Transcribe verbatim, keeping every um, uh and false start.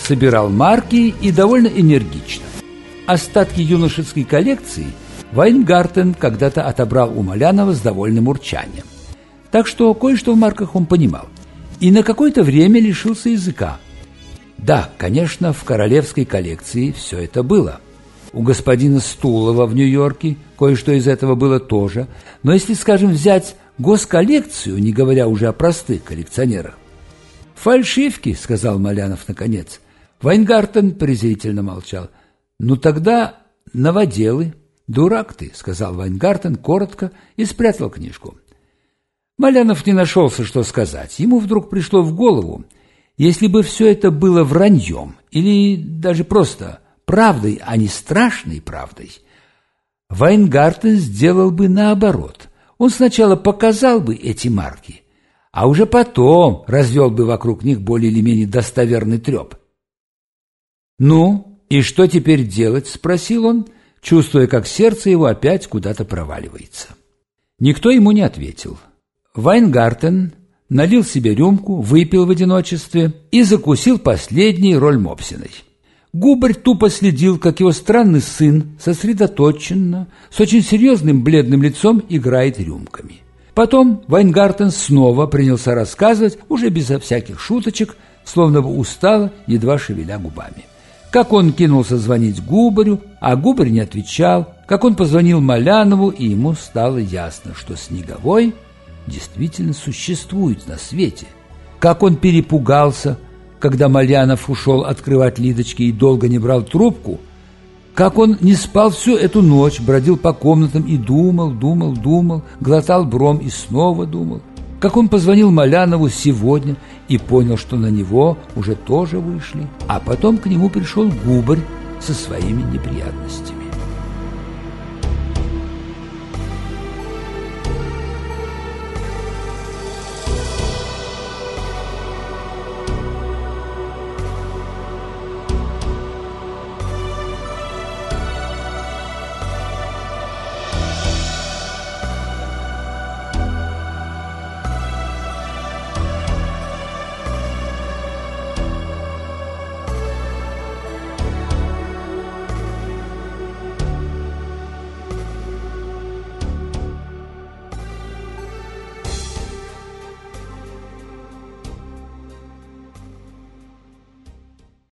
собирал марки и довольно энергично. Остатки юношеской коллекции Вайнгартен когда-то отобрал у Малянова с довольным урчанием. Так что кое-что в марках он понимал. И на какое-то время лишился языка. Да, конечно, в королевской коллекции все это было. У господина Стулова в Нью-Йорке кое-что из этого было тоже. Но если, скажем, взять госколлекцию, не говоря уже о простых коллекционерах. «Фальшивки», — сказал Малянов наконец. Вайнгартен презрительно молчал. «Ну тогда новоделы». «Дурак ты», — сказал Вайнгартен коротко и спрятал книжку. Малянов не нашелся, что сказать. Ему вдруг пришло в голову, если бы все это было враньем или даже просто правдой, а не страшной правдой, Вайнгартен сделал бы наоборот. Он сначала показал бы эти марки, а уже потом развел бы вокруг них более или менее достоверный треп. «Ну, и что теперь делать?» – спросил он, чувствуя, как сердце его опять куда-то проваливается. Никто ему не ответил. Вайнгартен налил себе рюмку, выпил в одиночестве и закусил последней роль Мопсиной. Губарь тупо следил, как его странный сын сосредоточенно, с очень серьезным бледным лицом играет рюмками. Потом Вайнгартен снова принялся рассказывать, уже безо всяких шуточек, словно бы устало, едва шевеля губами. Как он кинулся звонить Губарю, а Губарь не отвечал, как он позвонил Малянову, и ему стало ясно, что Снеговой действительно существует на свете. Как он перепугался, когда Малянов ушел открывать Лидочки и долго не брал трубку, как он не спал всю эту ночь, бродил по комнатам и думал, думал, думал, глотал бром и снова думал, как он позвонил Малянову сегодня и понял, что на него уже тоже вышли, а потом к нему пришел Губарь со своими неприятностями.